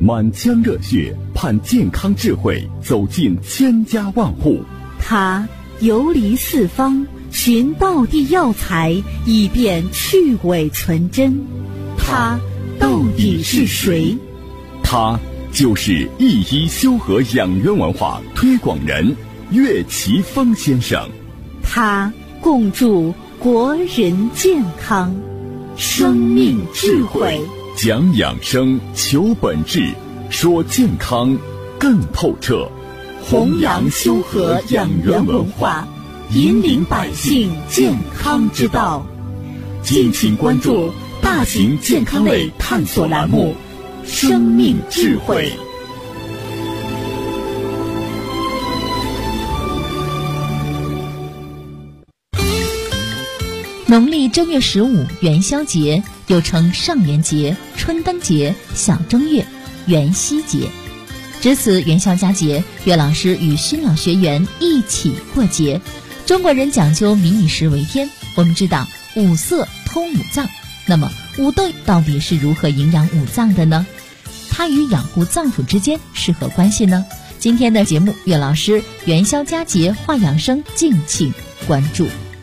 满腔热血盼健康智慧走进千家万户。 他游离四方，寻道地药材，以便去伪存真。他到底是谁？ 他就是一医修和养元文化推广人岳奇峰先生。 他共筑国人健康，生命智慧， 讲养生，求本质，说健康更透彻， 弘扬修和养元文化，引领百姓健康之道。敬请关注大型健康类探索栏目《生命智慧》。 农历正月15元宵节，又称上元节、春灯节、小正月、元夕节。值此元宵佳节，岳老师与新老学员一起过节。中国人讲究民以食为天，我们知道五色通五脏，那么五豆到底是如何营养五脏的呢？它与养护脏腑之间是何关系呢？今天的节目，岳老师元宵佳节话养生，敬请关注。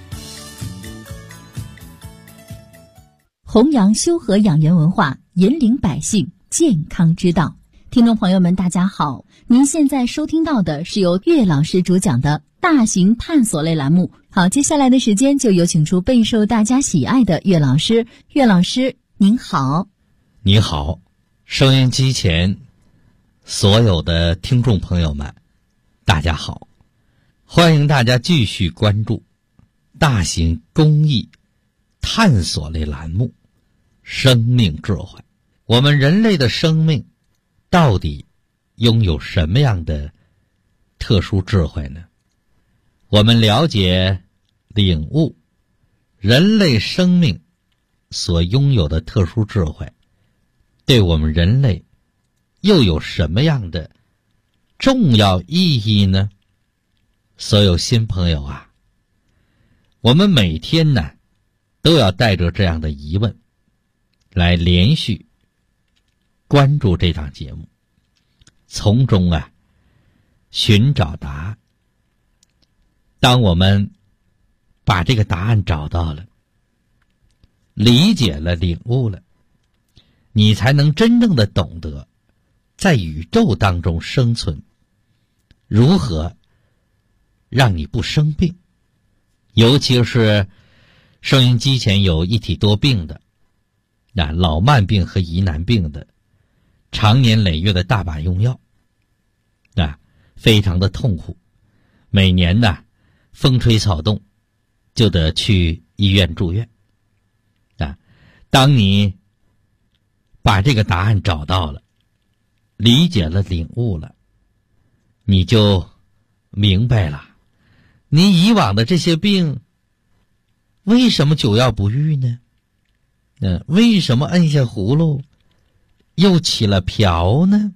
弘扬修和养元文化，引领百姓健康之道。听众朋友们，大家好，您现在收听到的是由岳老师主讲的大型探索类栏目。好，接下来的时间就有请出备受大家喜爱的岳老师。岳老师您好。 你好，收音机前所有的听众朋友们大家好，欢迎大家继续关注大型公益探索类栏目生命智慧。我们人类的生命到底拥有什么样的特殊智慧呢？我们了解领悟人类生命所拥有的特殊智慧，对我们人类又有什么样的重要意义呢？所有新朋友啊，我们每天呢都要带着这样的疑问来连续关注这档节目，从中寻找答案。当我们把这个答案找到了，理解了，领悟了，你才能真正的懂得在宇宙当中生存，如何让你不生病。尤其是收音机前有一体多病的老慢病和疑难病的，常年累月的大把用药非常的痛苦，每年风吹草动就得去医院住院当你把这个答案找到了，理解了，领悟了，你就明白了你以往的这些病为什么久药不愈呢？为什么摁下葫芦又起了瓢呢？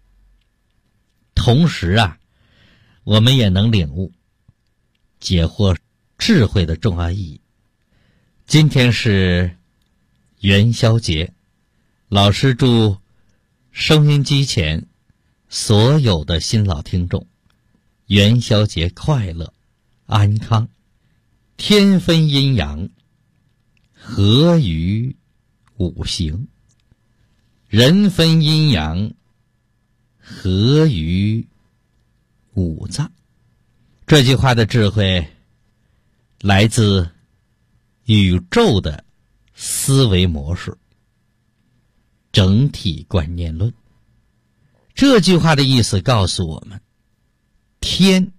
同时我们也能领悟解惑智慧的重要意义。今天是元宵节，老师祝收音机前所有的新老听众元宵节快乐安康。天分阴阳，合于五行；人分阴阳，合于五脏。这句话的智慧来自宇宙的思维模式，整体观念论。这句话的意思告诉我们，天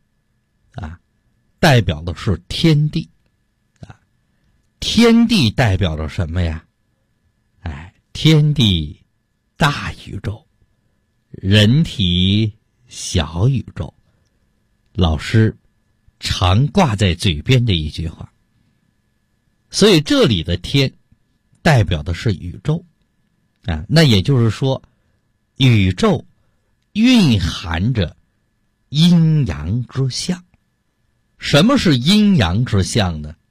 代表的是天地天地代表着什么呀？天地大宇宙，人体小宇宙。老师常挂在嘴边的一句话。所以这里的天代表的是宇宙那也就是说，宇宙蕴含着阴阳之象。什么是阴阳之象呢？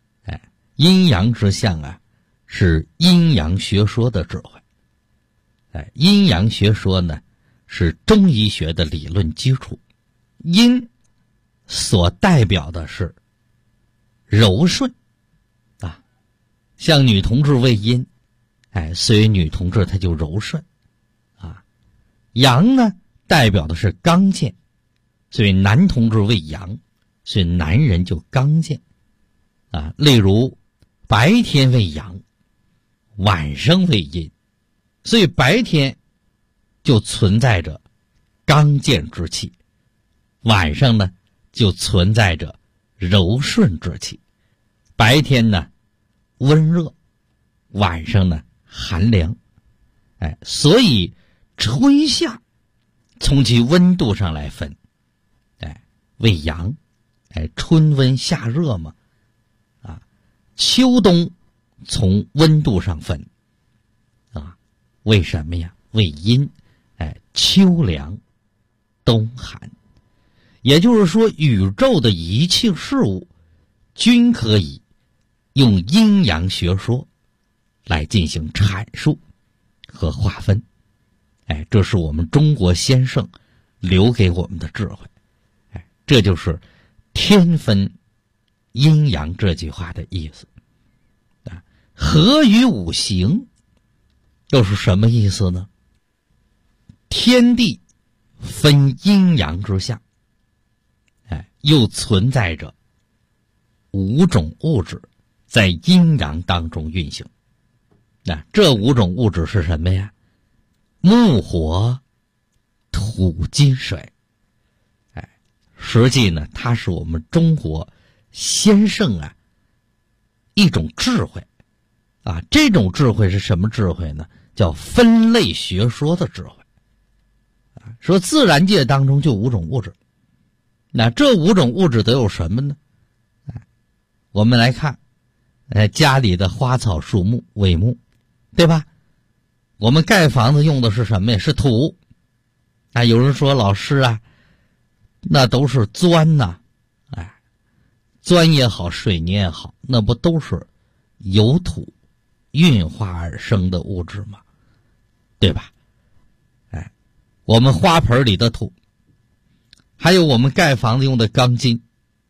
阴阳之象是阴阳学说的智慧。 阴阳学说呢是中医学的理论基础。阴所代表的是柔顺啊，像女同志为阴，所以女同志她就柔顺啊。阳呢代表的是刚健，所以男同志为阳，所以男人就刚健啊。例如白天为阳，晚上为阴，所以白天就存在着刚健之气，晚上呢就存在着柔顺之气。白天呢温热，晚上呢寒凉。所以春夏从其温度上来分，为阳，春温夏热嘛，啊，秋冬从温度上分，啊，为什么呀？为阴，秋凉，冬寒。也就是说，宇宙的一切事物均可以用阴阳学说来进行阐述和划分。这是我们中国先圣留给我们的智慧。这就是天分阴阳这句话的意思。合于五行又是什么意思呢？天地分阴阳之象，又存在着5种物质在阴阳当中运行。这5种物质是什么呀？木火土金水。实际呢，它是我们中国先圣一种智慧啊。这种智慧是什么智慧呢？叫分类学说的智慧。说自然界当中就5种物质，那这5种物质都有什么呢？我们来看，家里的花草树木为木，对吧？我们盖房子用的是什么呀？是土。有人说老师啊，那都是砖呐，砖也好，水泥也好，那不都是由土运化而生的物质吗？对吧？我们花盆里的土，还有我们盖房子用的钢筋，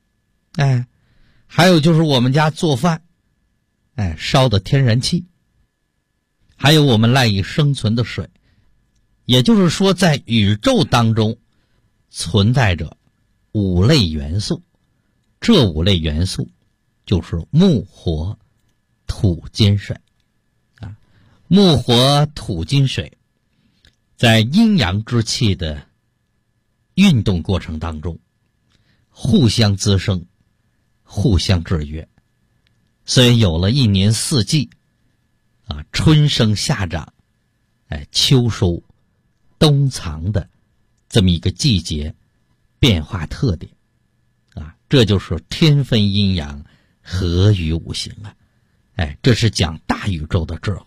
还有就是我们家做饭，烧的天然气，还有我们赖以生存的水。也就是说，在宇宙当中存在着5类元素，这5类元素就是木火土金水。木火土金水在阴阳之气的运动过程当中互相滋生，互相制约，所以有了一年4季春生夏长，秋收冬藏的这么一个季节变化特点这就是天分阴阳，合于五行这是讲大宇宙的智慧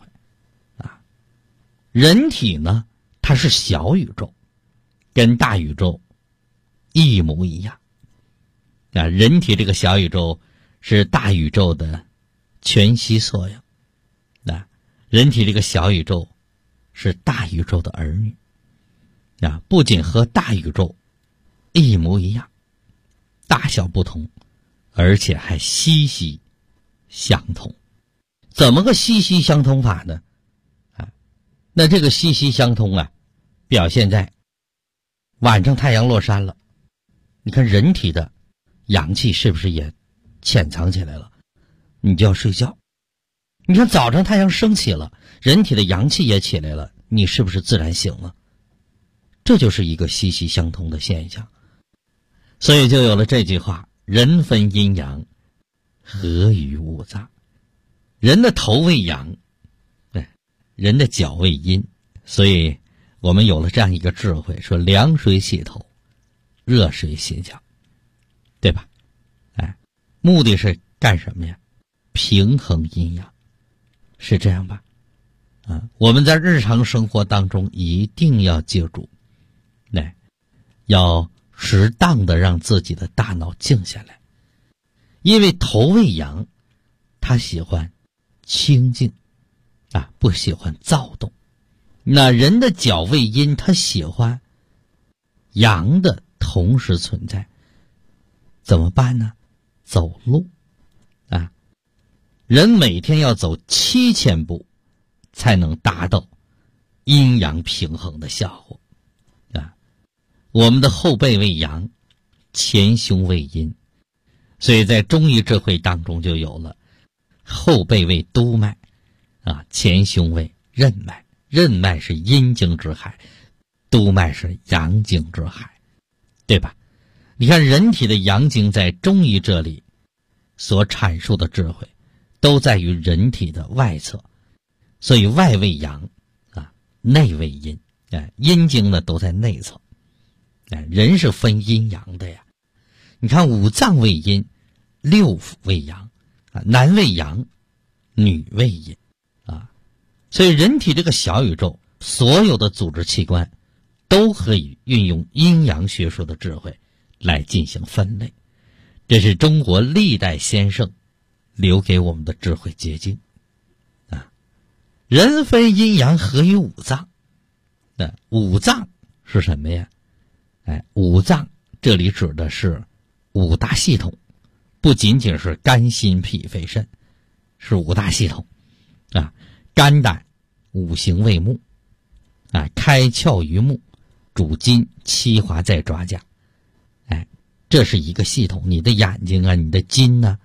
人体呢，它是小宇宙，跟大宇宙一模一样人体这个小宇宙是大宇宙的全息缩影人体这个小宇宙是大宇宙的儿女不仅和大宇宙一模一样，大小不同，而且还息息相通。怎么个息息相通法呢？那这个息息相通表现在晚上太阳落山了，你看人体的阳气是不是也潜藏起来了？你就要睡觉。你看早上太阳升起了，人体的阳气也起来了，你是不是自然醒了？这就是一个息息相通的现象。所以就有了这句话，人分阴阳，合于五脏。人的头为阳，人的脚为阴，所以我们有了这样一个智慧，说凉水洗头，热水洗脚，对吧？目的是干什么呀？平衡阴阳，是这样吧？我们在日常生活当中一定要记住，要适当的让自己的大脑静下来，因为头为阳，他喜欢清静不喜欢躁动那人的角位阴，他喜欢阳的同时存在，怎么办呢？走路啊，人每天要走7000步才能达到阴阳平衡的效果啊。我们的后背为阳，前胸为阴，所以在中医智慧当中就有了后背为督脉啊，前胸为任脉，任脉是阴经之海，督脉是阳经之海，对吧？你看人体的阳经在中医这里所阐述的智慧都在于人体的外侧，所以外为阳啊，内为阴，阴经呢都在内侧。人是分阴阳的呀，你看五脏为阴，六腑为阳啊，男为阳，女为阴啊。所以人体这个小宇宙所有的组织器官都可以运用阴阳学说的智慧来进行分类，这是中国历代先生留给我们的智慧结晶啊。人分阴阳合于五脏，那五脏是什么呀？五脏这里指的是五大系统，不仅仅是肝心脾肺肾，是五大系统啊。肝胆五行为木啊，开窍于目，主筋，七华在爪甲。这是一个系统，你的眼睛啊，你的筋呢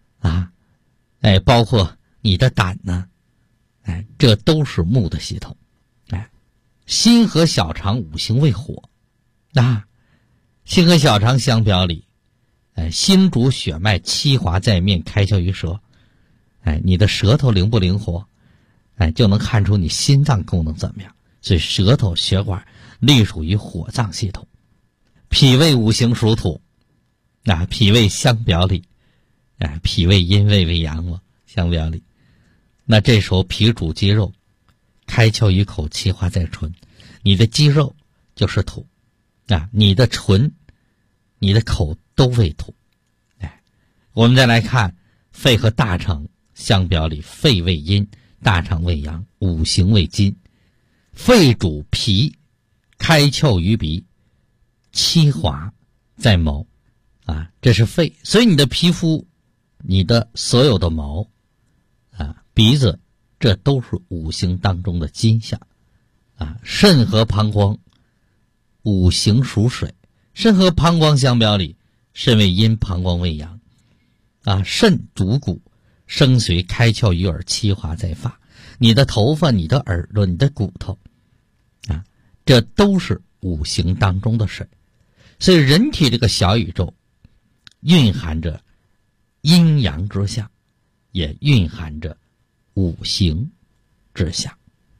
包括你的胆呢这都是木的系统。心和小肠五行为火心和小肠相表里，心主血脉，七华在面，开窍于舌。你的舌头灵不灵活，就能看出你心脏功能怎么样。所以舌头血管隶属于火脏系统。脾胃五行属土，脾胃相表里，脾胃阴，胃为阳嘛，相表里。那这时候脾主肌肉，开窍于口，七华在唇。你的肌肉就是土你的唇你的口都为土。我们再来看肺和大肠相表里，肺为阴，大肠为阳，五行为金。肺主皮，开窍于鼻，七华在毛这是肺。所以你的皮肤，你的所有的毛鼻子，这都是五行当中的金象肾和膀胱五行属水，肾和膀胱相表里，肾为阴，膀胱为阳肾主骨，生髓，开窍于耳，七华在发。你的头发，你的耳朵，你的骨头这都是五行当中的水。所以人体这个小宇宙蕴含着阴阳之象，也蕴含着五行之象。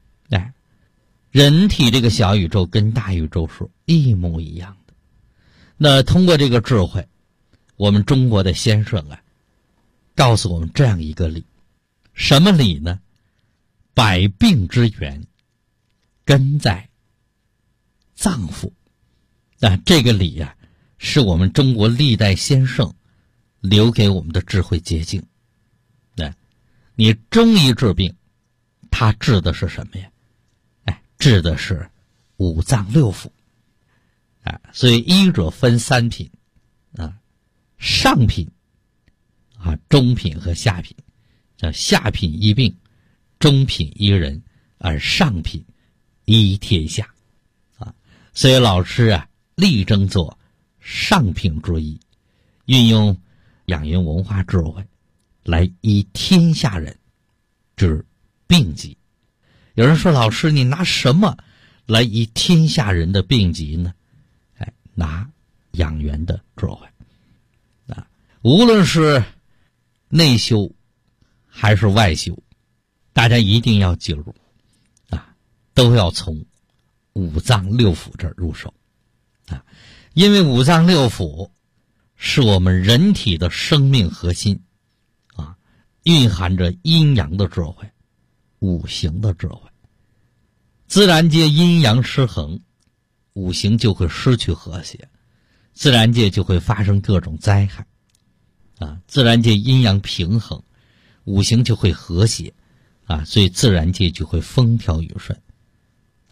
人体这个小宇宙跟大宇宙是一模一样的。那通过这个智慧，我们中国的先生告诉我们这样一个理。什么理呢？百病之源根在脏腑。这个理是我们中国历代先生留给我们的智慧结晶。你中医治病，它治的是什么呀？治的是五脏六腑所以医者分三品上品中品和下品。下品医病，中品医人，而上品医天下所以老师力争做上品之医，运用养元文化智慧来医天下人之病疾。有人说，老师你拿什么来医天下人的病疾呢？拿养元的智慧无论是内修还是外修，大家一定要记住都要从五脏六腑这儿入手因为五脏六腑是我们人体的生命核心蕴含着阴阳的智慧，五行的智慧。自然界阴阳失衡，五行就会失去和谐，自然界就会发生各种灾害自然界阴阳平衡，五行就会和谐所以自然界就会风调雨顺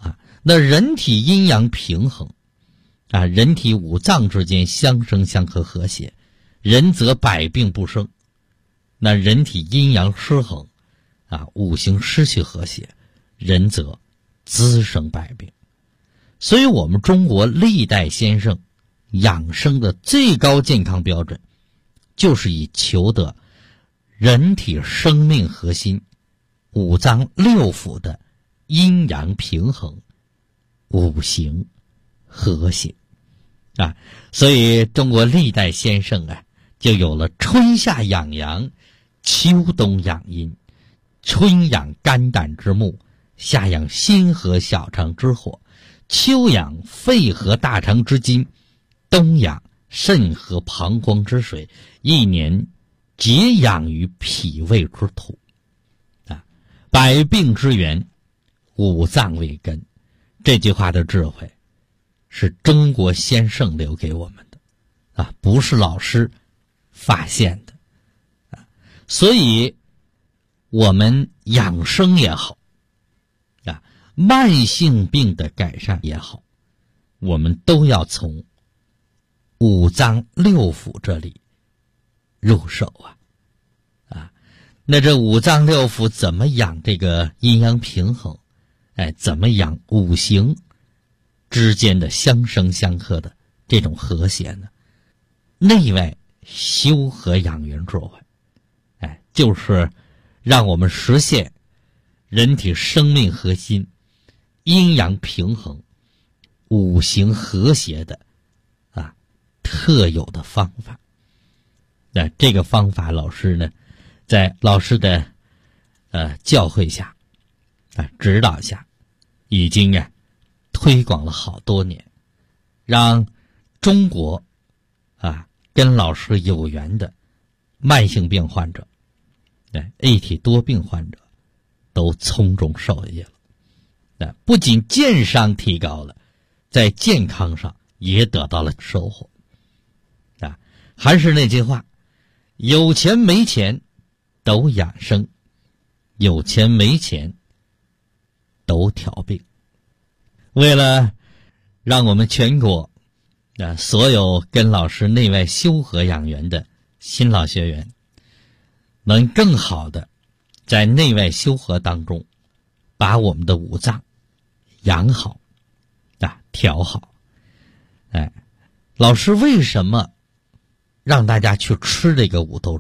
那人体阴阳平衡啊，人体五脏之间相生相克和谐，人则百病不生。那人体阴阳失衡啊，五行失去和谐，人则滋生百病。所以我们中国历代先生养生的最高健康标准，就是以求得人体生命核心五脏六腑的阴阳平衡，五行和谐啊。所以中国历代先生啊，就有了春夏养阳，秋冬养阴，春养肝胆之木，夏养心和小肠之火，秋养肺和大肠之筋，冬养肾和膀胱之水，一年皆养于脾胃之土啊。百病之源，五脏为根。这句话的智慧是中国先圣留给我们的啊，不是老师发现的啊。所以我们养生也好啊，慢性病的改善也好，我们都要从五脏六腑这里入手啊。那这五脏六腑怎么养这个阴阳平衡？怎么养五行之间的相生相克的这种和谐呢？内外修和养元智慧，就是让我们实现人体生命核心阴阳平衡、五行和谐的特有的方法。那这个方法，老师呢，在老师的教诲下指导下，已经推广了好多年，让中国跟老师有缘的慢性病患者、A 体多病患者都从中受益了。不仅健商提高了，在健康上也得到了收获。还是那句话，有钱没钱都养生，有钱没钱都调病。为了让我们全国所有跟老师内外修和养元的新老学员能更好的在内外修和当中把我们的五脏养好调好。老师为什么让大家去吃这个五豆？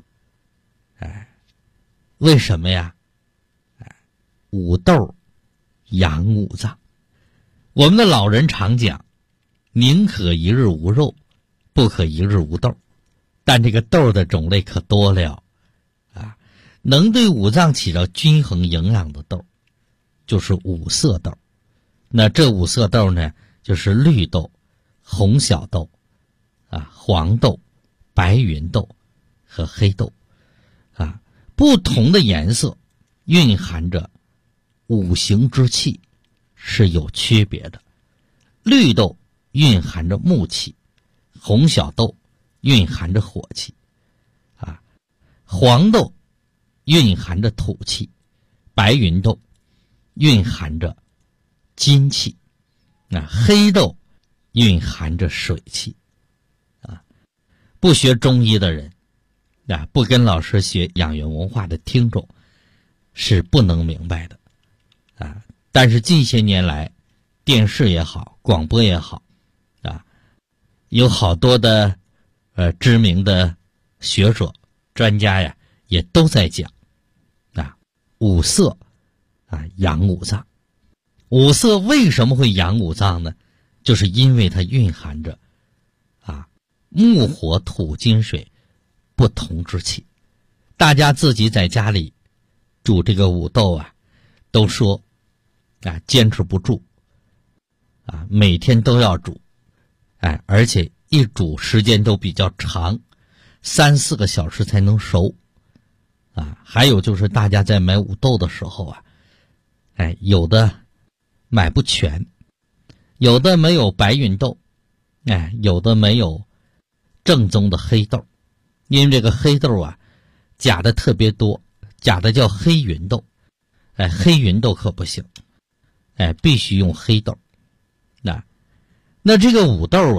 为什么呀？五豆养五脏。我们的老人常讲，宁可一日无肉，不可一日无豆。但这个豆的种类可多了能对五脏起到均衡营养的豆就是五色豆。那这五色豆呢，就是绿豆、红小豆黄豆、白芸豆和黑豆不同的颜色蕴含着五行之气，是有区别的。绿豆蕴含着木气，红小豆蕴含着火气黄豆蕴含着土气，白芸豆蕴含着金气黑豆蕴含着水气不学中医的人不跟老师学养元文化的听众是不能明白的但是近些年来，电视也好，广播也好有好多的知名的学者专家也都在讲五色养五脏。五色为什么会养五脏呢？就是因为它蕴含着木火土金水不同之气。大家自己在家里煮这个五豆都说坚持不住每天都要煮而且一煮时间都比较长，3-4个小时才能熟还有就是大家在买五豆的时候有的买不全，有的没有白芸豆有的没有正宗的黑豆。因为这个黑豆假的特别多，假的叫黑芸豆黑芸豆可不行必须用黑豆那这个五豆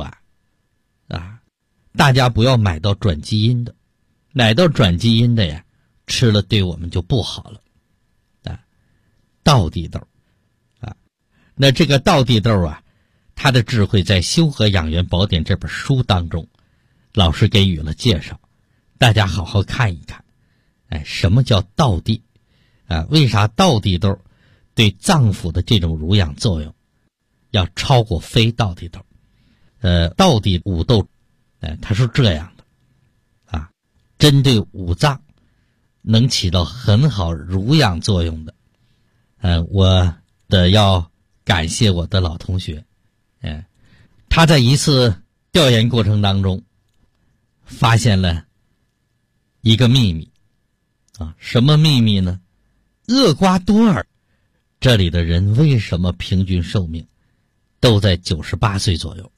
大家不要买到转基因的，买到转基因的呀，吃了对我们就不好了道地豆那这个道地豆它的智慧在《修和养元宝典》这本书当中，老师给予了介绍，大家好好看一看。什么叫道地为啥道地豆对脏腑的这种濡养作用要超过非道地豆？道地五豆，它是这样的针对五脏能起到很好濡养作用的。我要感谢我的老同学，他在一次调研过程当中发现了一个秘密什么秘密呢？厄瓜多尔这里的人为什么平均寿命都在98岁左右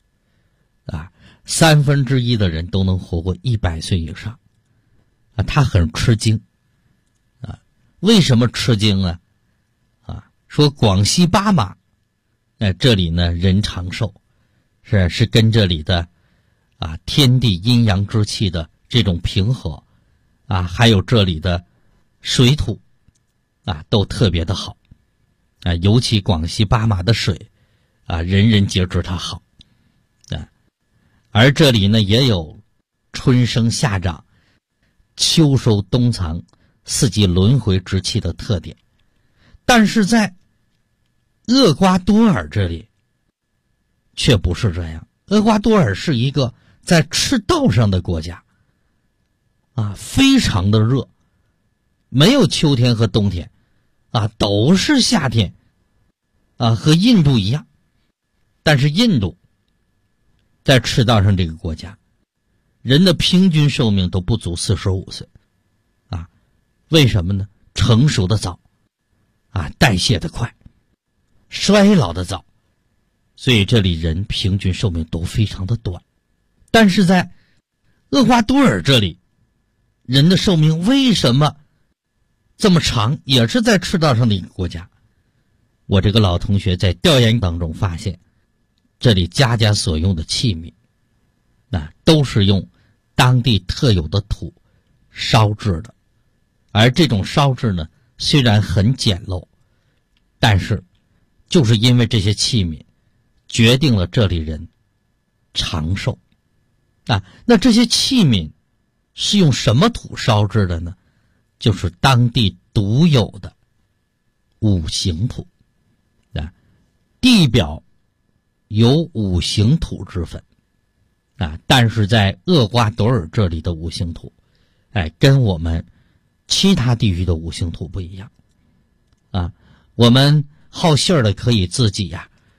1/3的人都能活过100岁以上他很吃惊为什么吃惊呢？说广西巴马这里呢人长寿是跟这里的天地阴阳之气的这种平和还有这里的水土都特别的好尤其广西巴马的水人人皆知它好而这里呢也有春生夏长秋收冬藏四季轮回之气的特点，但是在厄瓜多尔这里却不是这样。厄瓜多尔是一个在赤道上的国家非常的热，没有秋天和冬天都是夏天和印度一样。但是印度在赤道上这个国家，人的平均寿命都不足45岁为什么呢？成熟的早代谢的快，衰老的早，所以这里人平均寿命都非常的短。但是在厄瓜多尔这里，人的寿命为什么这么长？也是在赤道上的一个国家。我这个老同学在调研当中发现，这里家家所用的器皿都是用当地特有的土烧制的，而这种烧制呢虽然很简陋，但是就是因为这些器皿决定了这里人长寿那这些器皿是用什么土烧制的呢？就是当地独有的五行土地表有五行土之分但是在厄瓜多尔这里的五行土跟我们其他地域的五行土不一样我们好信儿的可以自己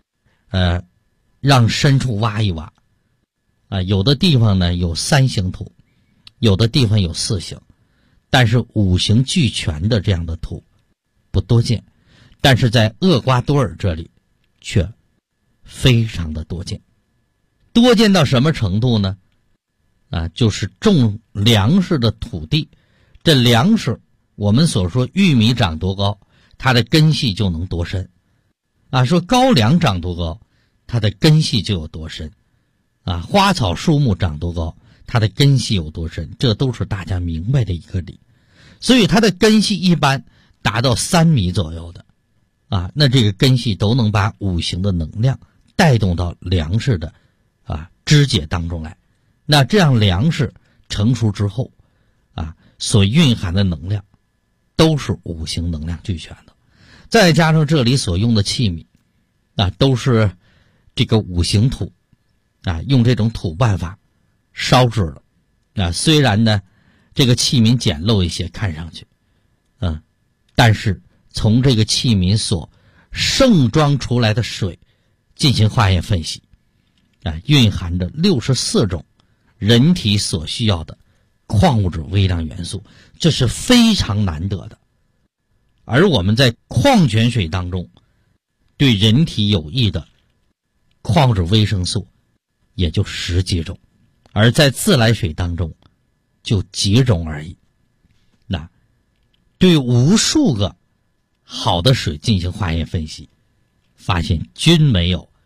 让深处挖一挖有的地方呢有3行土，有的地方有4行，但是五行俱全的这样的土不多见，但是在厄瓜多尔这里却非常的多见。多见到什么程度呢？就是种粮食的土地，这粮食我们所说玉米长多高，它的根系就能多深说高粱长多高，它的根系就有多深花草树木长多高，它的根系有多深，这都是大家明白的一个理。所以它的根系一般达到3米左右的那这个根系都能把五行的能量带动到粮食的肢解当中来。那这样粮食成熟之后所蕴含的能量都是五行能量俱全的，再加上这里所用的器皿都是这个五行土用这种土办法烧制了虽然呢这个器皿简陋一些看上去但是从这个器皿所盛装出来的水进行化验分析蕴含着64种人体所需要的矿物质微量元素，这是非常难得的。而我们在矿泉水当中对人体有益的矿物质维生素也就10几种，而在自来水当中就几种而已。那对无数个好的水进行化验分析，发现均没有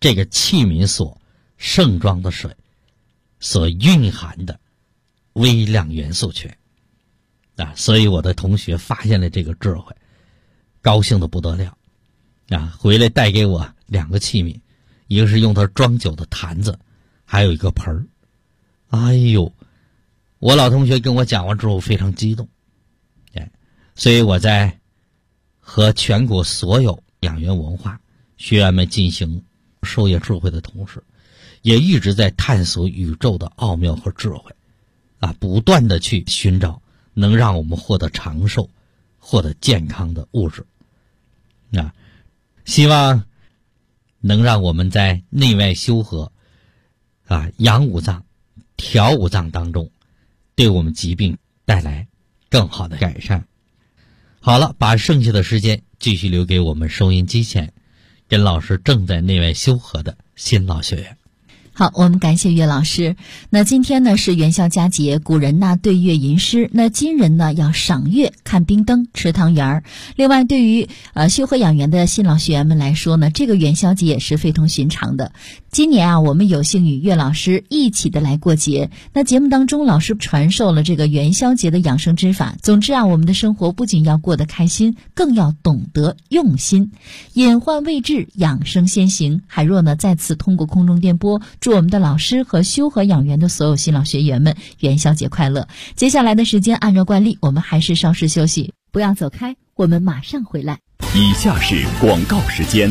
这个器皿所盛装的水所蕴含的微量元素群啊，所以我的同学发现了这个智慧，高兴的不得了啊！回来带给我2个器皿，一个是用它装酒的坛子，还有一个盆儿。哎呦，我老同学跟我讲完之后非常激动，所以我在和全国所有养元文化学员们进行授业智慧的同时，也一直在探索宇宙的奥妙和智慧啊，不断的去寻找能让我们获得长寿、获得健康的物质啊，希望能让我们在内外修和啊、养五脏、调五脏当中，对我们疾病带来更好的改善。好了，把剩下的时间继续留给我们收音机前跟老师正在内外修和的新老学员。 好，我们感谢岳老师。那今天呢是元宵佳节，古人呢对月吟诗，那今人呢要赏月、看冰灯、吃汤圆儿。另外，对于修和养元的新老学员们来说呢，这个元宵节也是非同寻常的。今年啊，我们有幸与岳老师一起的来过节。那节目当中，老师传授了这个元宵节的养生之法。总之啊，我们的生活不仅要过得开心，更要懂得用心。隐患未至，养生先行。海若呢再次通过空中电波，祝我们的老师和修和养元的所有新老学员们元宵节快乐。接下来的时间，按照惯例，我们还是稍事休息，不要走开，我们马上回来。 以下是广告时间。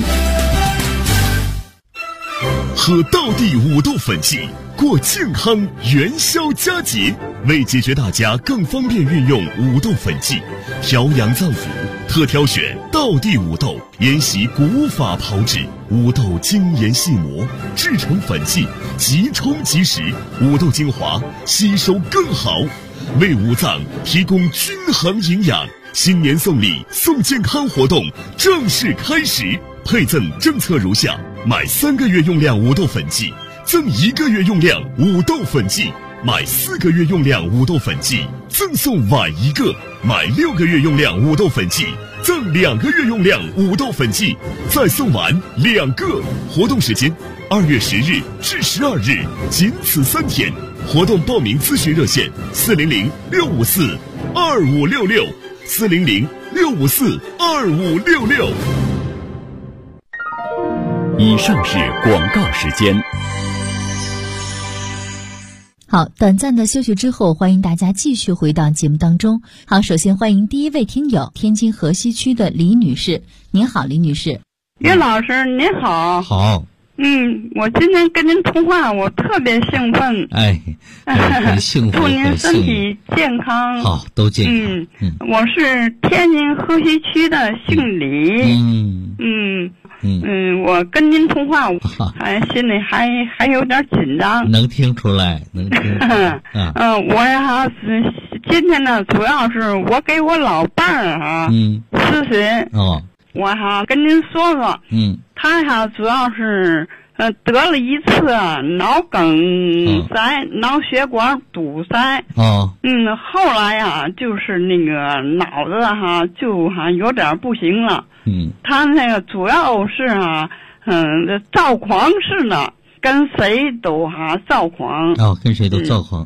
喝道地五豆粉剂，过健康元宵佳节。为解决大家更方便运用五豆粉剂，调养脏腑，特挑选道地五豆，沿袭古法炮制，五豆精研细磨，制成粉剂，即冲即食，五豆精华吸收更好，为五脏提供均衡营养。新年送礼送健康活动正式开始，配赠政策如下：买3个月用量五豆粉剂，赠1个月用量五豆粉剂；买4个月用量五豆粉剂，赠送碗1个；买6个月用量五豆粉剂，赠2个月用量五豆粉剂，再送碗2个。活动时间2月10日至12日，仅此3天。活动报名咨询热线：400-654-2566，400-654-2566。以上是广告时间。 好，短暂的休息之后，欢迎大家继续回到节目当中。好，首先欢迎第一位听友，天津河西区的李女士。您好，李女士。 岳老师您好。 好。 我今天跟您通话，我特别兴奋。 很幸福， 祝您身体健康。 好，都健康。 我是天津河西区的，姓李。我跟您通话，心里还有点紧张。 能听出来，能听出来。 我呀是今天呢，主要是我给我老伴儿咨询。我跟您说说。他主要是得了一次脑梗塞，脑血管堵塞。后来呀，就是那个脑子就有点不行了。他那个主要是躁狂似的，跟谁都躁狂。 跟谁都躁狂。